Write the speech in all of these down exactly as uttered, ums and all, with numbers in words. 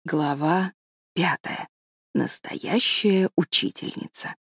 Глава пятая. Настоящая учительница.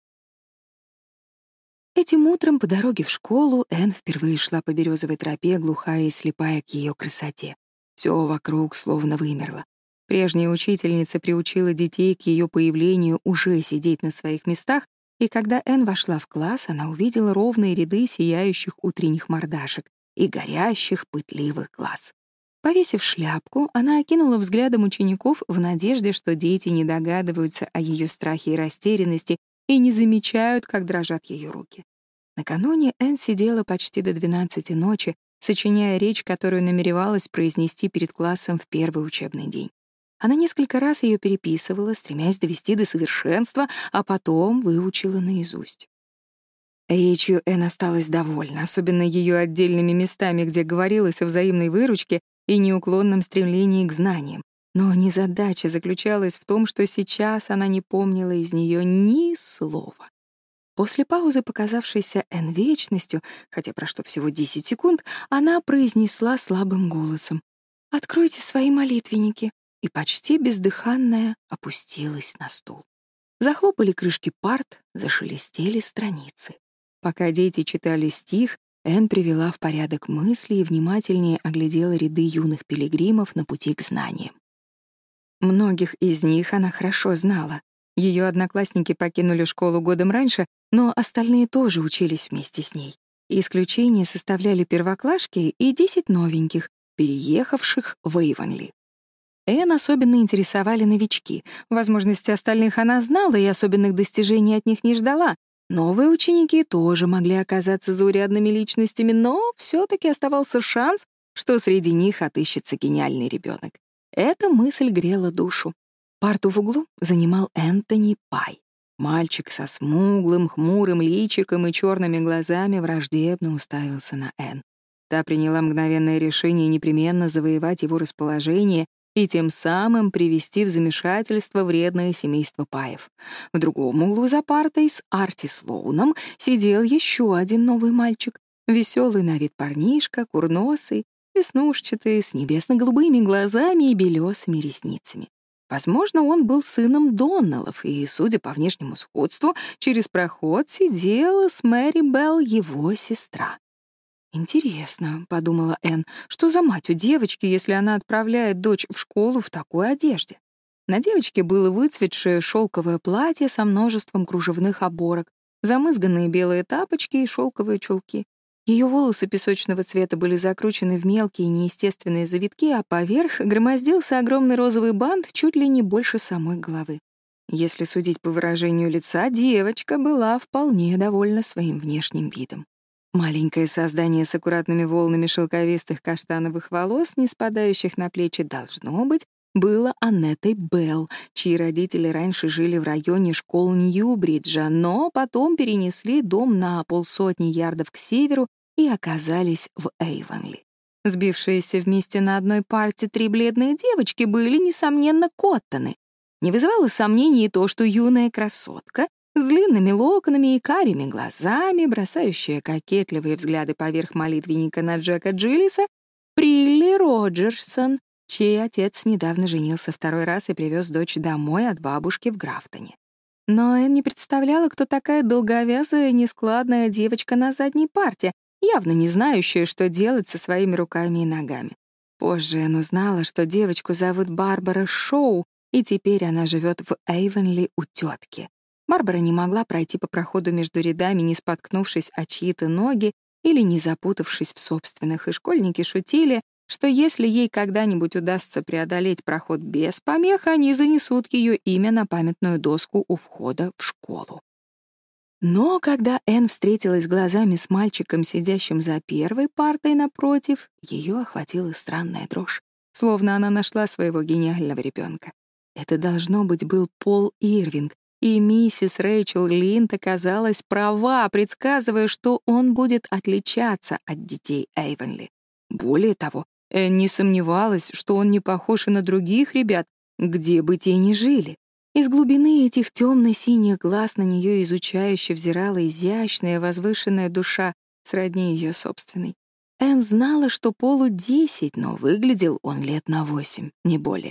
Этим утром по дороге в школу Энн впервые шла по березовой тропе, глухая и слепая к ее красоте. Все вокруг словно вымерло. Прежняя учительница приучила детей к ее появлению уже сидеть на своих местах, и когда Энн вошла в класс, она увидела ровные ряды сияющих утренних мордашек и горящих пытливых глаз. Повесив шляпку, она окинула взглядом учеников в надежде, что дети не догадываются о ее страхе и растерянности и не замечают, как дрожат ее руки. Накануне Энн сидела почти до двенадцати ночи, сочиняя речь, которую намеревалась произнести перед классом в первый учебный день. Она несколько раз ее переписывала, стремясь довести до совершенства, а потом выучила наизусть. Речью Энн осталась довольна, особенно ее отдельными местами, где говорилось о взаимной выручке и неуклонном стремлении к знаниям. Но незадача заключалась в том, что сейчас она не помнила из нее ни слова. После паузы, показавшейся Энн вечностью, хотя прошло всего десять секунд, она произнесла слабым голосом: «Откройте свои молитвенники», и почти бездыханная опустилась на стул. Захлопали крышки парт, зашелестели страницы. Пока дети читали стих, Энн привела в порядок мысли и внимательнее оглядела ряды юных пилигримов на пути к знаниям. Многих из них она хорошо знала. Ее одноклассники покинули школу годом раньше, но остальные тоже учились вместе с ней. Исключение составляли первоклашки и десять новеньких, переехавших в Эйвонли. Энн особенно интересовали новички. Возможности остальных она знала и особенных достижений от них не ждала. Новые ученики тоже могли оказаться заурядными личностями, но все-таки оставался шанс, что среди них отыщется гениальный ребенок. Эта мысль грела душу. Парту в углу занимал Энтони Пай. Мальчик со смуглым, хмурым личиком и черными глазами враждебно уставился на Энн. Та приняла мгновенное решение непременно завоевать его расположение и тем самым привести в замешательство вредное семейство Паев. В другом углу за партой с Арти Слоуном сидел еще один новый мальчик, веселый на вид парнишка, курносый, веснушчатый, с небесно-голубыми глазами и белесыми ресницами. Возможно, он был сыном Доннеллов, и, судя по внешнему сходству, через проход сидела с Мэри Белл его сестра. «Интересно», — подумала Энн, — «что за мать у девочки, если она отправляет дочь в школу в такой одежде?» На девочке было выцветшее шелковое платье со множеством кружевных оборок, замызганные белые тапочки и шелковые чулки. Ее волосы песочного цвета были закручены в мелкие неестественные завитки, а поверх громоздился огромный розовый бант чуть ли не больше самой головы. Если судить по выражению лица, девочка была вполне довольна своим внешним видом. Маленькое создание с аккуратными волнами шелковистых каштановых волос, не спадающих на плечи, должно быть, было Аннеттой Белл, чьи родители раньше жили в районе школ Ньюбриджа, но потом перенесли дом на полсотни ярдов к северу и оказались в Эйвонли. Сбившиеся вместе на одной парте три бледные девочки были, несомненно, Коттоны. Не вызывало сомнений и то, что юная красотка с длинными локонами и карими глазами, бросающая кокетливые взгляды поверх молитвенника на Джека Джиллиса, Прилли Роджерсон, чей отец недавно женился второй раз и привез дочь домой от бабушки в Графтоне. Но Энн не представляла, кто такая долговязая, нескладная девочка на задней парте, явно не знающая, что делать со своими руками и ногами. Позже Энн узнала, что девочку зовут Барбара Шоу, и теперь она живет в Эйвонли у тетки. Барбара не могла пройти по проходу между рядами, не споткнувшись о чьи-то ноги или не запутавшись в собственных, и школьники шутили, что если ей когда-нибудь удастся преодолеть проход без помех, они занесут ее имя на памятную доску у входа в школу. Но когда Энн встретилась глазами с мальчиком, сидящим за первой партой напротив, ее охватила странная дрожь, словно она нашла своего гениального ребенка. Это, должно быть, был Пол Ирвинг, и миссис Рэйчел Линд оказалась права, предсказывая, что он будет отличаться от детей Эйвонли. Более того, Энн не сомневалась, что он не похож и на других ребят, где бы те ни жили. Из глубины этих темно-синих глаз на нее изучающе взирала изящная, возвышенная душа, сродни ее собственной. Энн знала, что Полу десять, но выглядел он лет на восемь, не более.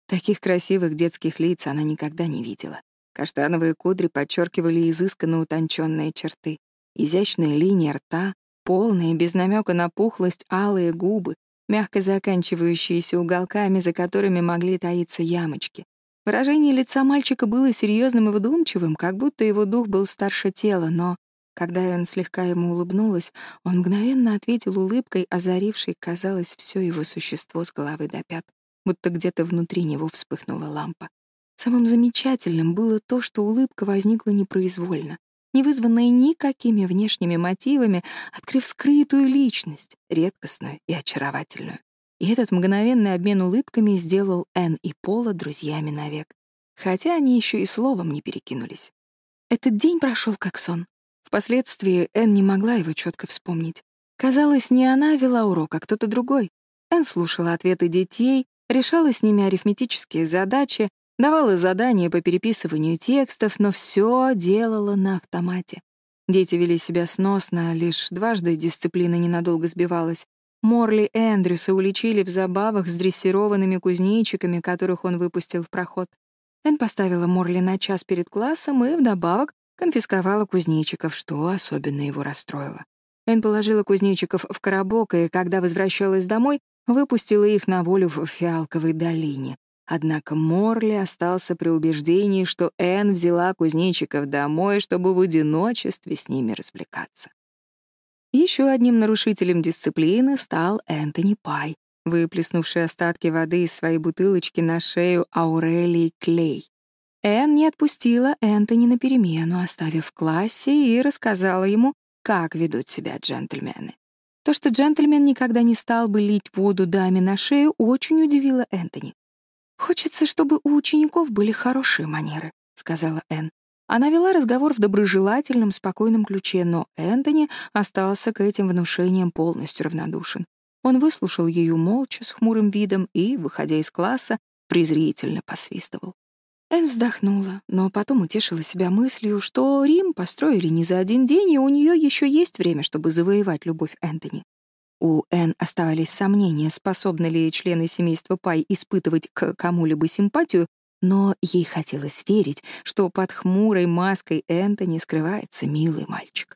Таких красивых детских лиц она никогда не видела. Каштановые кудри подчеркивали изысканно утонченные черты. Изящная линия рта, полные, без намека на пухлость, алые губы, мягко заканчивающиеся уголками, за которыми могли таиться ямочки. Выражение лица мальчика было серьезным и вдумчивым, как будто его дух был старше тела, но, когда Энн слегка ему улыбнулась, он мгновенно ответил улыбкой, озарившей, казалось, все его существо с головы до пят, будто где-то внутри него вспыхнула лампа. Самым замечательным было то, что улыбка возникла непроизвольно, не вызванная никакими внешними мотивами, открыв скрытую личность, редкостную и очаровательную. И этот мгновенный обмен улыбками сделал Энн и Пола друзьями навек, хотя они еще и словом не перекинулись. Этот день прошел как сон. Впоследствии Энн не могла его четко вспомнить. Казалось, не она вела урок, а кто-то другой. Энн слушала ответы детей, решала с ними арифметические задачи, давала задания по переписыванию текстов, но все делала на автомате. Дети вели себя сносно, лишь дважды дисциплина ненадолго сбивалась. Морли Эндрюса уличили в забавах с дрессированными кузнечиками, которых он выпустил в проход. Энн поставила Морли на час перед классом и вдобавок конфисковала кузнечиков, что особенно его расстроило. Энн положила кузнечиков в коробок, и, когда возвращалась домой, выпустила их на волю в Фиалковой долине. Однако Морли остался при убеждении, что Энн взяла кузнечиков домой, чтобы в одиночестве с ними развлекаться. Еще одним нарушителем дисциплины стал Энтони Пай, выплеснувший остатки воды из своей бутылочки на шею Аурелии Клей. Энн не отпустила Энтони на перемену, оставив в классе, и рассказала ему, как ведут себя джентльмены. То, что джентльмен никогда не стал бы лить воду даме на шею, очень удивило Энтони. «Хочется, чтобы у учеников были хорошие манеры», — сказала Энн. Она вела разговор в доброжелательном, спокойном ключе, но Энтони остался к этим внушениям полностью равнодушен. Он выслушал ее молча, с хмурым видом и, выходя из класса, презрительно посвистывал. Энн вздохнула, но потом утешила себя мыслью, что Рим построили не за один день, и у нее еще есть время, чтобы завоевать любовь Энтони. У Энн оставались сомнения, способны ли члены семейства Пай испытывать к кому-либо симпатию, но ей хотелось верить, что под хмурой маской Энтони скрывается милый мальчик.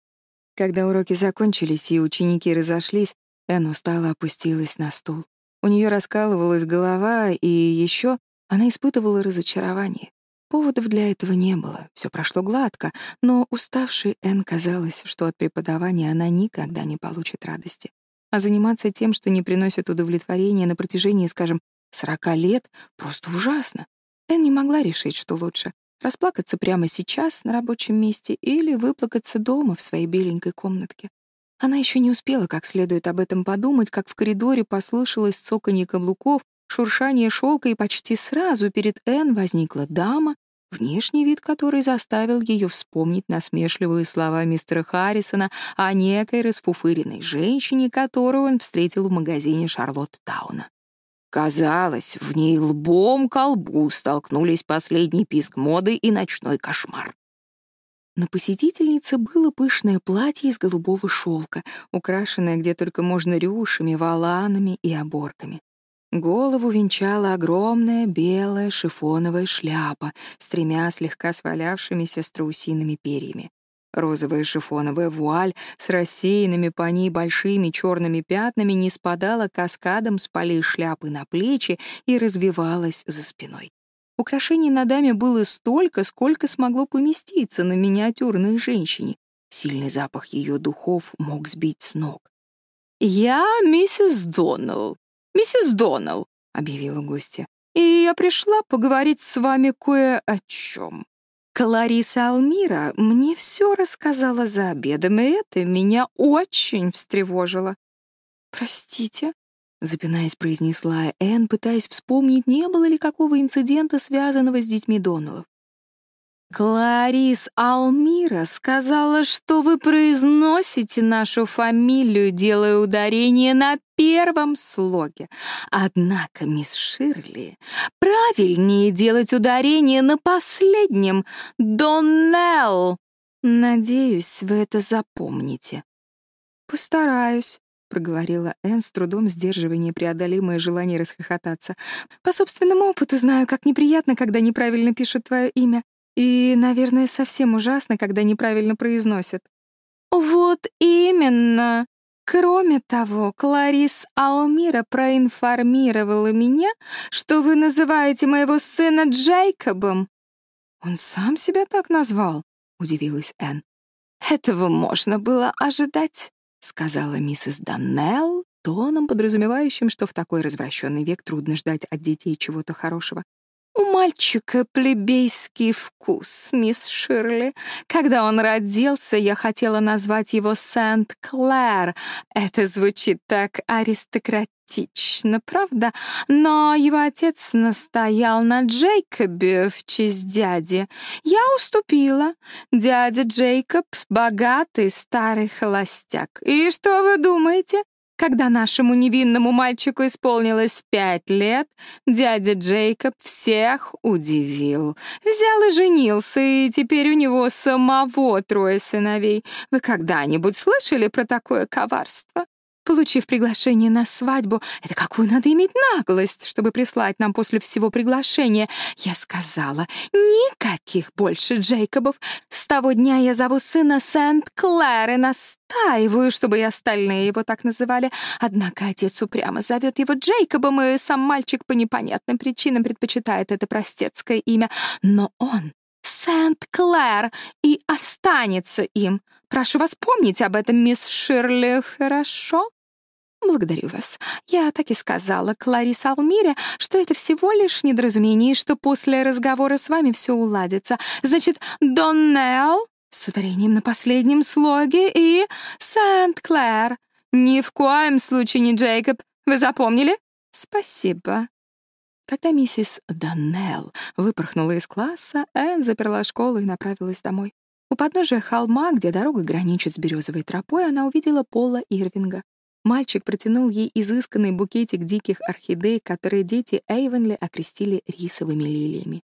Когда уроки закончились и ученики разошлись, Энн устало опустилась на стул. У нее раскалывалась голова, и еще она испытывала разочарование. Поводов для этого не было, все прошло гладко, но уставшей Энн казалось, что от преподавания она никогда не получит радости. А заниматься тем, что не приносит удовлетворения на протяжении, скажем, сорока лет, просто ужасно. Энн не могла решить, что лучше — расплакаться прямо сейчас на рабочем месте или выплакаться дома в своей беленькой комнатке. Она еще не успела как следует об этом подумать, как в коридоре послышалось цоканье каблуков, шуршание шелка, и почти сразу перед Энн возникла дама, внешний вид которой заставил ее вспомнить насмешливые слова мистера Харрисона о некой расфуфыренной женщине, которую он встретил в магазине Шарлоттауна. Казалось, в ней лбом к лбу столкнулись последний писк моды и ночной кошмар. На посетительнице было пышное платье из голубого шелка, украшенное где только можно рюшами, воланами и оборками. Голову венчала огромная белая шифоновая шляпа с тремя слегка свалявшимися страусиными перьями. Розовая шифоновая вуаль с рассеянными по ней большими черными пятнами не спадала каскадом с полей шляпы на плечи и развивалась за спиной. Украшений на даме было столько, сколько смогло поместиться на миниатюрной женщине. Сильный запах ее духов мог сбить с ног. «Я миссис Доннелл, миссис Доннелл», — объявила гостья, «и я пришла поговорить с вами кое о чем. Клариса Алмира мне все рассказала за обедом, и это меня очень встревожило». «Простите», — запинаясь, произнесла Энн, пытаясь вспомнить, не было ли какого инцидента, связанного с детьми Доннеллов. «Кларис Алмира сказала, что вы произносите нашу фамилию, делая ударение на первом слоге. Однако, мисс Ширли, правильнее делать ударение на последнем. Доннелл. Надеюсь, вы это запомните». «Постараюсь», проговорила Энн, с трудом сдерживая непреодолимое желание расхохотаться. «По собственному опыту знаю, как неприятно, когда неправильно пишут твое имя. И, наверное, совсем ужасно, когда неправильно произносят». «Вот именно. Кроме того, Кларис Алмира проинформировала меня, что вы называете моего сына Джейкобом». «Он сам себя так назвал?» — удивилась Энн. «Этого можно было ожидать», — сказала миссис Даннелл, тоном, подразумевающим, что в такой развращенный век трудно ждать от детей чего-то хорошего. «У мальчика плебейский вкус, мисс Ширли. Когда он родился, я хотела назвать его Сент-Клэр. Это звучит так аристократично, правда? Но его отец настоял на Джейкобе в честь дяди. Я уступила. Дядя Джейкоб — богатый старый холостяк. И что вы думаете? Когда нашему невинному мальчику исполнилось пять лет, дядя Джейкоб всех удивил. Взял и женился, и теперь у него самого трое сыновей. Вы когда-нибудь слышали про такое коварство? Получив приглашение на свадьбу, это какую надо иметь наглость, чтобы прислать нам после всего приглашения, я сказала, никаких больше Джейкобов. С того дня я зову сына Сент-Клэр и настаиваю, чтобы и остальные его так называли. Однако отец упрямо зовет его Джейкобом, и сам мальчик по непонятным причинам предпочитает это простецкое имя. Но он Сент-Клэр и останется им. Прошу вас помнить об этом, мисс Ширли, хорошо? Благодарю вас. Я так и сказала Кларис Алмире, что это всего лишь недоразумение, и что после разговора с вами все уладится. Значит, Доннелл с ударением на последнем слоге и Сент-Клэр. Ни в коем случае не Джейкоб. Вы запомнили? Спасибо. Когда миссис Даннелл выпорхнула из класса, Энн заперла школу и направилась домой. У подножия холма, где дорога граничит с березовой тропой, она увидела Пола Ирвинга. Мальчик протянул ей изысканный букетик диких орхидей, которые дети Эйвенли окрестили рисовыми лилиями.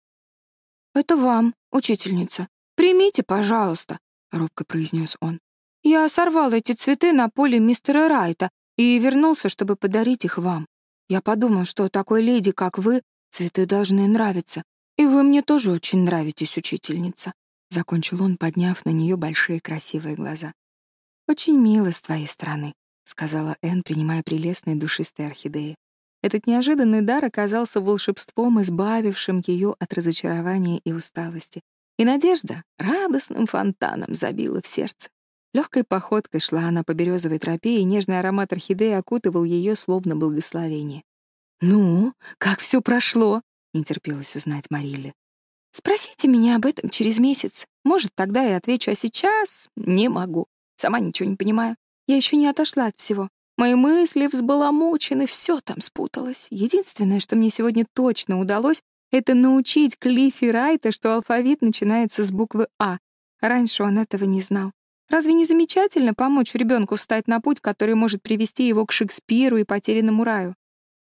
«Это вам, учительница. Примите, пожалуйста», — робко произнес он. «Я сорвал эти цветы на поле мистера Райта и вернулся, чтобы подарить их вам. Я подумал, что такой леди, как вы, цветы должны нравиться. И вы мне тоже очень нравитесь, учительница», — закончил он, подняв на нее большие красивые глаза. «Очень мило с твоей стороны», — сказала Энн, принимая прелестные душистые орхидеи. Этот неожиданный дар оказался волшебством, избавившим ее от разочарования и усталости. И надежда радостным фонтаном забила в сердце. Легкой походкой шла она по березовой тропе, и нежный аромат орхидеи окутывал ее словно благословение. «Ну, как все прошло?» — не терпелось узнать Марилле. «Спросите меня об этом через месяц. Может, тогда я отвечу, а сейчас не могу. Сама ничего не понимаю. Я еще не отошла от всего. Мои мысли взбаламучены, все там спуталось. Единственное, что мне сегодня точно удалось, это научить Клиффи Райта, что алфавит начинается с буквы «А». Раньше он этого не знал. Разве не замечательно помочь ребенку встать на путь, который может привести его к Шекспиру и потерянному раю?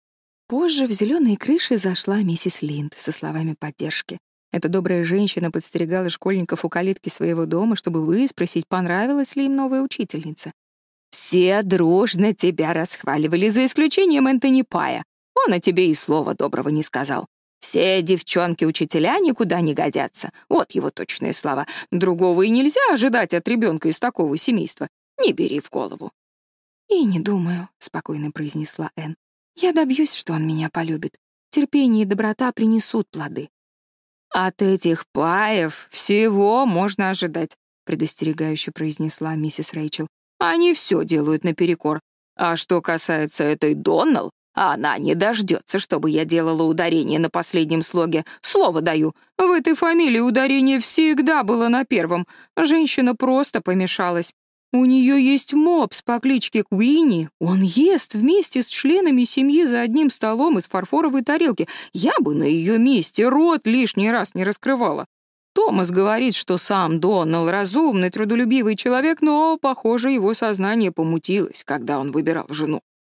Позже в зеленые крыши зашла миссис Линд со словами поддержки. Эта добрая женщина подстерегала школьников у калитки своего дома, чтобы выспросить, понравилась ли им новая учительница. «Все дружно тебя расхваливали, за исключением Энтони Пая. Он о тебе и слова доброго не сказал. Все девчонки-учителя никуда не годятся. Вот его точные слова. Другого и нельзя ожидать от ребенка из такого семейства. Не бери в голову». «И не думаю», — спокойно произнесла Энн. «Я добьюсь, что он меня полюбит. Терпение и доброта принесут плоды». «От этих Паев всего можно ожидать», — предостерегающе произнесла миссис Рэйчел. «Они все делают наперекор. А что касается этой Доннелл, она не дождется, чтобы я делала ударение на последнем слоге. Слово даю, в этой фамилии ударение всегда было на первом. Женщина просто помешалась. У нее есть мопс по кличке Куинни. Он ест вместе с членами семьи за одним столом из фарфоровой тарелки. Я бы на ее месте рот лишний раз не раскрывала. Томас говорит, что сам Доннелл разумный, трудолюбивый человек, но, похоже, его сознание помутилось, когда он выбирал жену.